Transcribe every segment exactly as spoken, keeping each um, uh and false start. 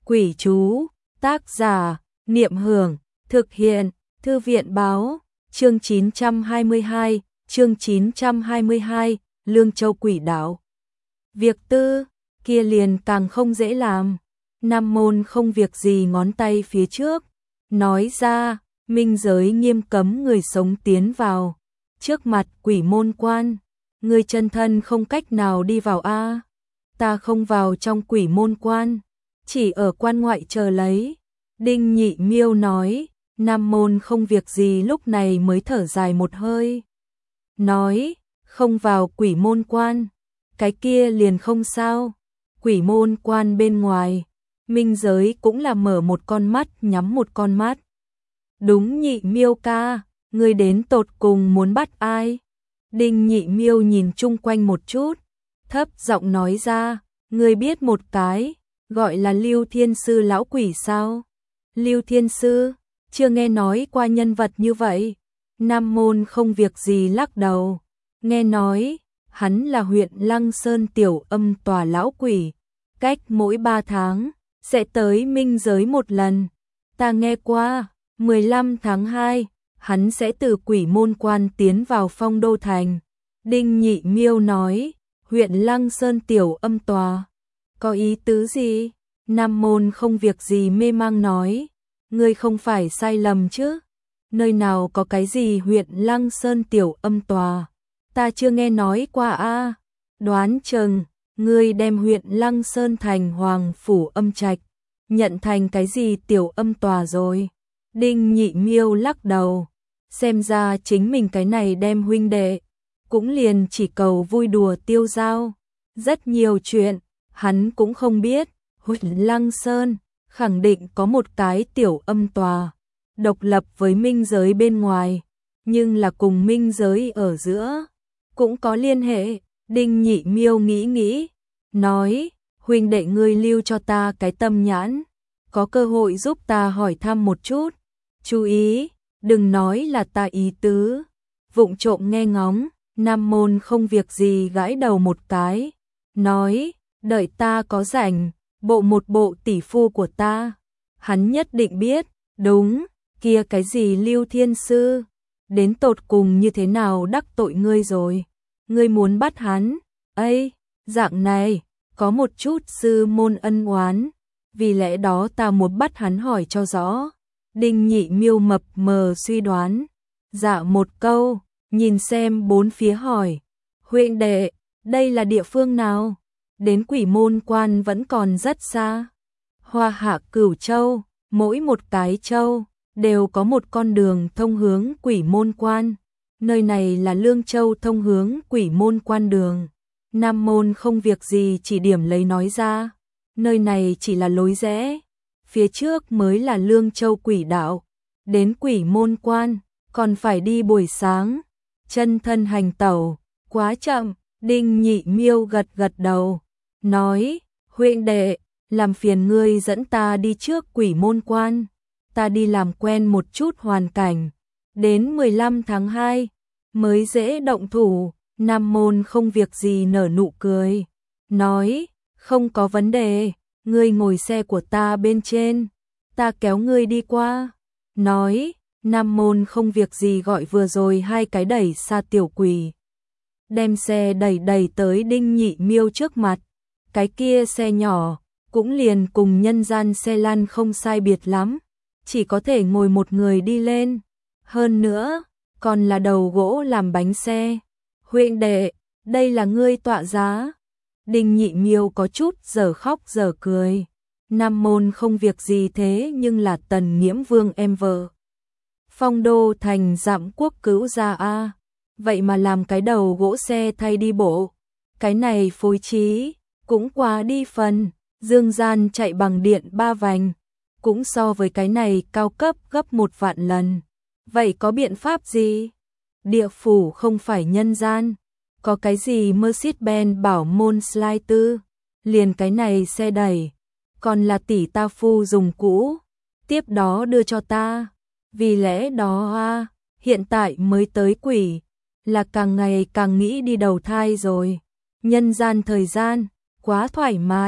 Quỷ chú, tác giả, Niệm Hưởng, thực hiện, Thư viện báo, chương chín trăm hai mươi hai, chương chín trăm hai mươi hai, Lương Châu quỷ đạo. Việc tư, kia liền càng không dễ làm. Nam môn không việc gì ngón tay phía trước, nói ra, minh giới nghiêm cấm người sống tiến vào. Trước mặt quỷ môn quan, người chân thân không cách nào đi vào a. Ta không vào trong quỷ môn quan, chỉ ở quan ngoại chờ lấy. Đinh Nhị Miêu nói, Nam môn không việc gì lúc này mới thở dài một hơi. Nói, không vào quỷ môn quan, cái kia liền không sao. Quỷ môn quan bên ngoài, minh giới cũng là mở một con mắt nhắm một con mắt. Đúng Nhị Miêu ca, ngươi đến tột cùng muốn bắt ai? Đinh Nhị Miêu nhìn chung quanh một chút, thấp giọng nói ra, ngươi biết một cái, gọi là Lưu Thiên Sư lão quỷ sao? Lưu Thiên Sư, chưa nghe nói qua nhân vật như vậy. Nam môn không việc gì lắc đầu, nghe nói, hắn là huyện Lăng Sơn tiểu âm tòa lão quỷ, cách mỗi ba tháng, sẽ tới minh giới một lần. Ta nghe qua, mười lăm tháng hai, hắn sẽ từ quỷ môn quan tiến vào Phong Đô Thành. Đinh Nhị Miêu nói, huyện Lăng Sơn tiểu âm tòa, có ý tứ gì? Nam môn không việc gì mê mang nói, ngươi không phải sai lầm chứ? Nơi nào có cái gì huyện Lăng Sơn tiểu âm tòa, ta chưa nghe nói qua a. Đoán chừng ngươi đem huyện Lăng Sơn thành Hoàng phủ âm trạch nhận thành cái gì tiểu âm tòa rồi. Đinh Nhị Miêu lắc đầu, xem ra chính mình cái này đem huynh đệ cũng liền chỉ cầu vui đùa tiêu dao, rất nhiều chuyện hắn cũng không biết. Huyện Lăng Sơn khẳng định có một cái tiểu âm tòa, độc lập với minh giới bên ngoài, nhưng là cùng minh giới ở giữa cũng có liên hệ. Đinh Nhị Miêu nghĩ nghĩ, nói, huynh đệ ngươi lưu cho ta cái tâm nhãn, có cơ hội giúp ta hỏi thăm một chút. Chú ý, đừng nói là ta ý tứ, vụng trộm nghe ngóng. Nam môn không việc gì gãi đầu một cái, nói, đợi ta có rảnh, bộ một bộ tỷ phu của ta, hắn nhất định biết. Đúng, kia cái gì Lưu Thiên Sư, đến tột cùng như thế nào đắc tội ngươi rồi? Ngươi muốn bắt hắn? Ây, dạng này, có một chút sư môn ân oán, vì lẽ đó ta muốn bắt hắn hỏi cho rõ. Đinh Nhị Miêu mập mờ suy đoán, dạ một câu, nhìn xem bốn phía hỏi, huynh đệ, đây là địa phương nào? Đến quỷ môn quan vẫn còn rất xa. Hoa Hạ Cửu Châu, mỗi một cái châu đều có một con đường thông hướng quỷ môn quan. Nơi này là Lương Châu thông hướng quỷ môn quan đường. Nam môn không việc gì chỉ điểm lấy nói ra, nơi này chỉ là lối rẽ, phía trước mới là Lương Châu quỷ đạo, đến quỷ môn quan còn phải đi buổi sáng, chân thân hành tẩu, quá chậm. Đinh Nhị Miêu gật gật đầu, nói, huynh đệ, làm phiền ngươi dẫn ta đi trước quỷ môn quan, ta đi làm quen một chút hoàn cảnh, đến mười lăm tháng hai mới dễ động thủ. Nam môn không việc gì nở nụ cười, nói, không có vấn đề, ngươi ngồi xe của ta bên trên, ta kéo ngươi đi qua. Nói, Nam môn không việc gì gọi vừa rồi hai cái đẩy xa tiểu quỷ, đem xe đẩy đẩy tới Đinh Nhị Miêu trước mặt. Cái kia xe nhỏ cũng liền cùng nhân gian xe lăn không sai biệt lắm, chỉ có thể ngồi một người đi lên, hơn nữa còn là đầu gỗ làm bánh xe. Huynh đệ, đây là ngươi tọa giá. Đinh Nhị Miêu có chút giờ khóc giờ cười. Nam môn không việc gì thế nhưng là Tần Nghiễm Vương em vợ. Phong Đô Thành dặm quốc cứu gia a, vậy mà làm cái đầu gỗ xe thay đi bộ, cái này phối trí cũng quá đi phần. Dương gian chạy bằng điện ba vành, cũng so với cái này cao cấp gấp một vạn lần. Vậy có biện pháp gì? Địa phủ không phải nhân gian, có cái gì Mercedes-Benz bảo môn slide tư, liền cái này xe đẩy, còn là tỷ ta phu dùng cũ, tiếp đó đưa cho ta. Vì lẽ đó a, hiện tại mới tới quỷ, là càng ngày càng nghĩ đi đầu thai rồi. Nhân gian thời gian quá thoải mái,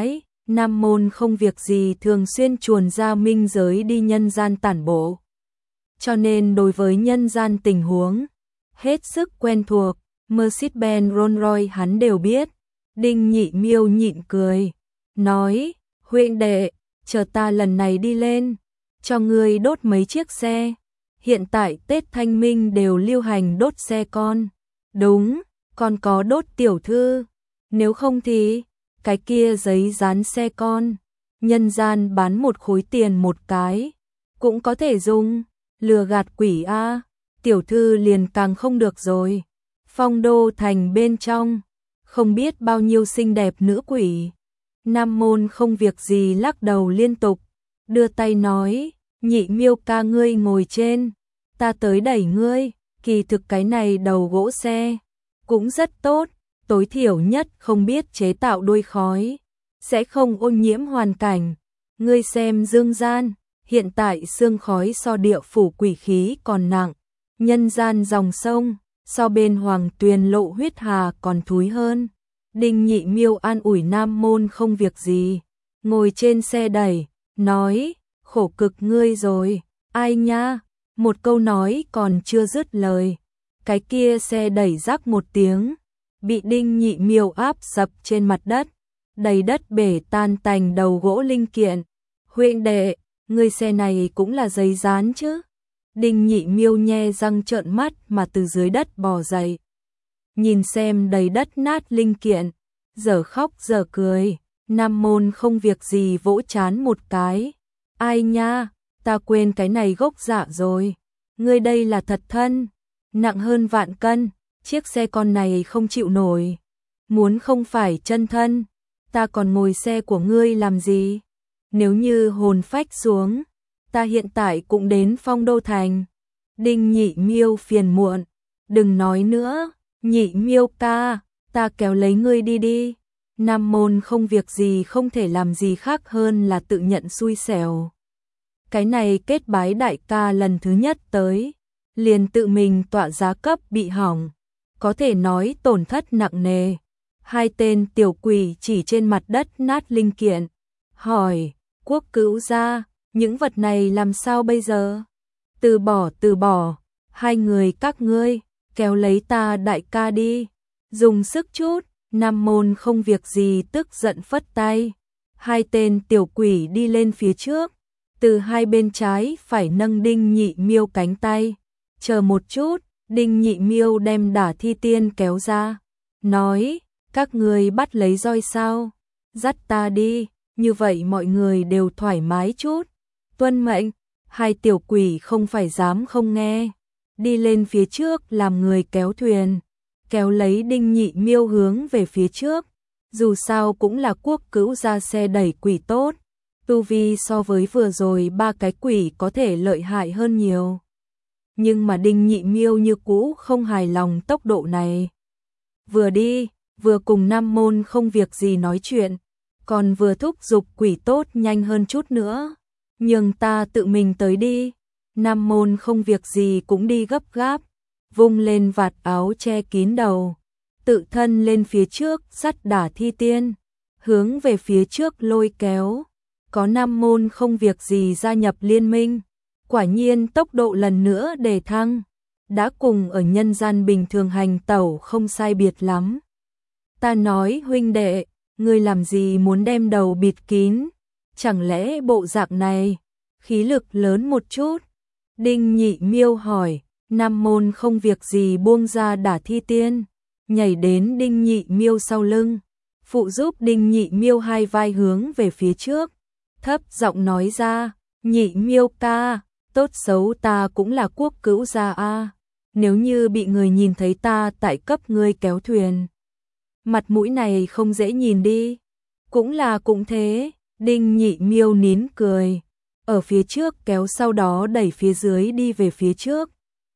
Nam môn không việc gì thường xuyên chuồn ra minh giới đi nhân gian tản bộ. Cho nên đối với nhân gian tình huống, hết sức quen thuộc, Mercedes-Benz Rolls-Royce hắn đều biết. Đinh Nhị Miêu nhịn cười, nói, huynh đệ, chờ ta lần này đi lên, cho ngươi đốt mấy chiếc xe. Hiện tại Tết Thanh Minh đều lưu hành đốt xe con. Đúng, còn có đốt tiểu thư. Nếu không thì, cái kia giấy dán xe con, nhân gian bán một khối tiền một cái, cũng có thể dùng, lừa gạt quỷ a. Tiểu thư liền càng không được rồi. Phong đô thành bên trong, không biết bao nhiêu xinh đẹp nữ quỷ. Nam môn không việc gì lắc đầu liên tục, đưa tay nói, Nhị Miêu ca ngươi ngồi trên, ta tới đẩy ngươi. Kỳ thực cái này đầu gỗ xe cũng rất tốt, tối thiểu nhất không biết chế tạo đuôi khói, sẽ không ô nhiễm hoàn cảnh. Ngươi xem dương gian, hiện tại sương khói so địa phủ quỷ khí còn nặng, nhân gian dòng sông, so bên hoàng tuyền lộ huyết hà còn thúi hơn. Đinh Nhị Miêu an ủi Nam môn không việc gì, ngồi trên xe đẩy, nói, khổ cực ngươi rồi, ai nha, một câu nói còn chưa dứt lời. Cái kia xe đẩy rắc một tiếng, bị Đinh Nhị Miêu áp sập trên mặt đất, đầy đất bể tan tành đầu gỗ linh kiện. Huynh đệ, ngươi xe này cũng là giấy dán chứ? Đinh Nhị Miêu nhe răng trợn mắt mà từ dưới đất bò dậy. Nhìn xem đầy đất nát linh kiện, giờ khóc giờ cười, Nam môn không việc gì vỗ chán một cái. Ai nha, ta quên cái này gốc dạ rồi. Ngươi đây là thật thân, nặng hơn vạn cân, chiếc xe con này không chịu nổi. Muốn không phải chân thân, ta còn ngồi xe của ngươi làm gì? Nếu như hồn phách xuống, ta hiện tại cũng đến Phong Đô Thành. Đinh Nhị Miêu phiền muộn, đừng nói nữa, Nhị Miêu ca, ta kéo lấy ngươi đi đi. Nam môn không việc gì không thể làm gì khác hơn là tự nhận xui xẻo. Cái này kết bái đại ca lần thứ nhất tới, liền tự mình tọa giá cấp bị hỏng, có thể nói tổn thất nặng nề. Hai tên tiểu quỷ chỉ trên mặt đất nát linh kiện, hỏi, Quốc Cữu gia, những vật này làm sao bây giờ? Từ bỏ từ bỏ, hai người các ngươi, kéo lấy ta đại ca đi, dùng sức chút. Nam môn không việc gì tức giận phất tay, hai tên tiểu quỷ đi lên phía trước, từ hai bên trái phải nâng Đinh Nhị Miêu cánh tay. Chờ một chút, Đinh Nhị Miêu đem Đả Thi Tiên kéo ra, nói, các người bắt lấy roi sao? Dắt ta đi, như vậy mọi người đều thoải mái chút. Tuân mệnh. Hai tiểu quỷ không phải dám không nghe, đi lên phía trước làm người kéo thuyền, kéo lấy Đinh Nhị Miêu hướng về phía trước. Dù sao cũng là Quốc Cữu gia xe đẩy quỷ tốt, tu vi so với vừa rồi ba cái quỷ có thể lợi hại hơn nhiều. Nhưng mà Đinh Nhị Miêu như cũ không hài lòng tốc độ này. Vừa đi, vừa cùng Nam môn không việc gì nói chuyện, còn vừa thúc giục quỷ tốt nhanh hơn chút nữa. Nhưng ta tự mình tới đi. Nam môn không việc gì cũng đi gấp gáp, vung lên vạt áo che kín đầu, tự thân lên phía trước dắt Đả Thi Tiên, hướng về phía trước lôi kéo. Có Nam môn không việc gì gia nhập liên minh, quả nhiên tốc độ lần nữa đề thăng, đã cùng ở nhân gian bình thường hành tẩu không sai biệt lắm. Ta nói huynh đệ, ngươi làm gì muốn đem đầu bịt kín, chẳng lẽ bộ dạng này, khí lực lớn một chút? Đinh Nhị Miêu hỏi. Nam môn không việc gì buông ra Đả Thi Tiên, nhảy đến Đinh Nhị Miêu sau lưng, phụ giúp Đinh Nhị Miêu hai vai hướng về phía trước, thấp giọng nói ra, Nhị Miêu ca, tốt xấu ta cũng là Quốc Cữu gia a, nếu như bị người nhìn thấy ta tại cấp ngươi kéo thuyền, mặt mũi này không dễ nhìn đi. Cũng là cũng thế. Đinh Nhị Miêu nín cười, ở phía trước kéo sau đó đẩy phía dưới đi về phía trước.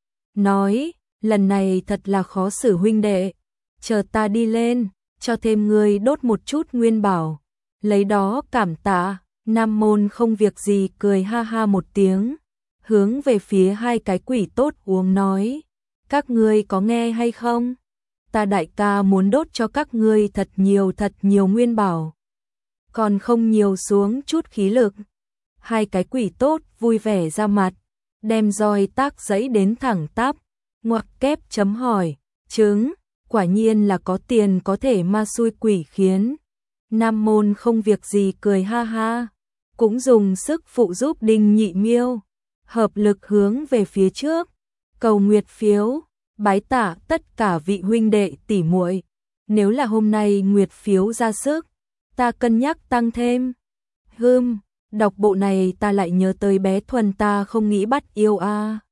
Nói, lần này thật là khó xử huynh đệ, chờ ta đi lên, cho thêm ngươi đốt một chút nguyên bảo, lấy đó cảm tạ. Nam môn không việc gì cười ha ha một tiếng, hướng về phía hai cái quỷ tốt uống nói, các ngươi có nghe hay không? Ta đại ca muốn đốt cho các ngươi thật nhiều thật nhiều nguyên bảo. còn không nhiều xuống chút khí lực. Hai cái quỷ tốt vui vẻ ra mặt, đem roi tác giấy đến thẳng tắp, ngoặc kép chấm hỏi, chứng, quả nhiên là có tiền có thể ma xui quỷ khiến. Nam môn không việc gì cười ha ha, cũng dùng sức phụ giúp Đinh Nhị Miêu, hợp lực hướng về phía trước, cầu nguyệt phiếu, bái tạ tất cả vị huynh đệ tỷ muội. Nếu là hôm nay nguyệt phiếu ra sức, ta cân nhắc tăng thêm. Hừm, đọc bộ này ta lại nhớ tới bé Thuần ta không nghĩ bắt yêu a. À.